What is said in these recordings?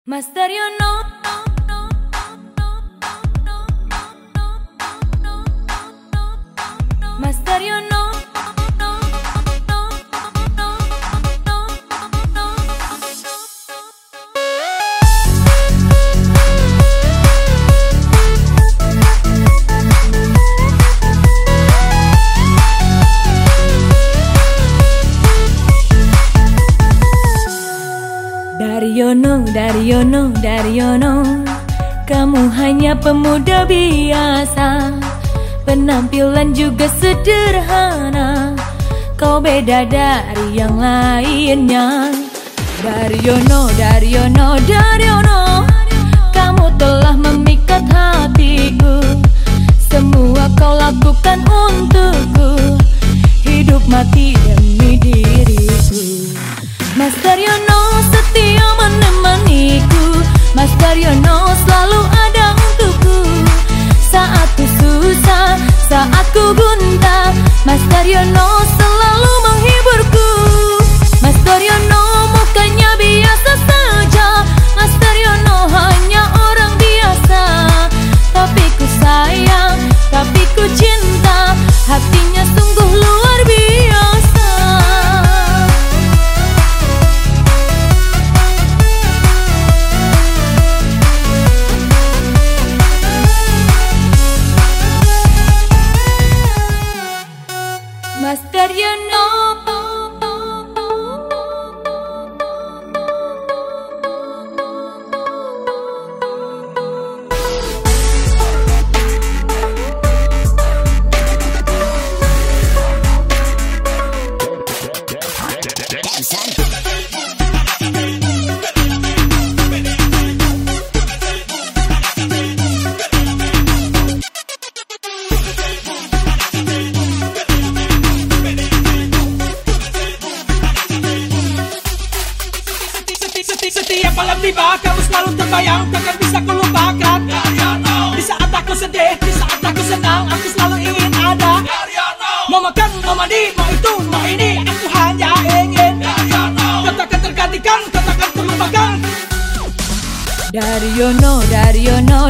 Mas Daryono, Mas Daryono, Daryono, kamu hanya pemuda biasa, penampilan juga sederhana. Kau beda dari yang lainnya. Daryono, kamu telah memikat hatiku. Semua kau lakukan untukku, hidup mati demi diriku. Mas Daryono setia menemaniku, Mas Daryono selalu ada untukku. Saat ku susah, saat ku gundah, Mas Daryono selalu menghiburku. Mas Daryono mukanya biasa saja, Mas Daryono hanya orang biasa. Tapi ku sayang, tapi ku cinta, hatinya sungguh luar biasa. Mas Daryono, setiap malam tiba, kamu selalu terbayang, takkan bisa ku lupakan. Di saat aku sedih, di saat aku senang, aku selalu ingin ada. Mau makan, mau mandi, mau itu, mau ini, aku hanya ingin. Katakan tergantikan, katakan terlupakan. Daryono,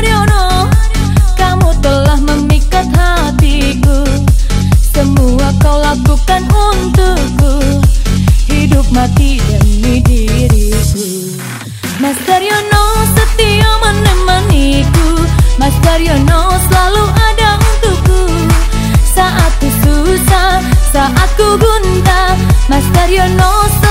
kamu telah memikat hatiku. Semua kau lakukan untukku, hidup mati demi diriku. Mas Daryono setia menemaniku, Mas Daryono selalu ada untukku. Saat ku susah, saat ku gundah, Mas Daryono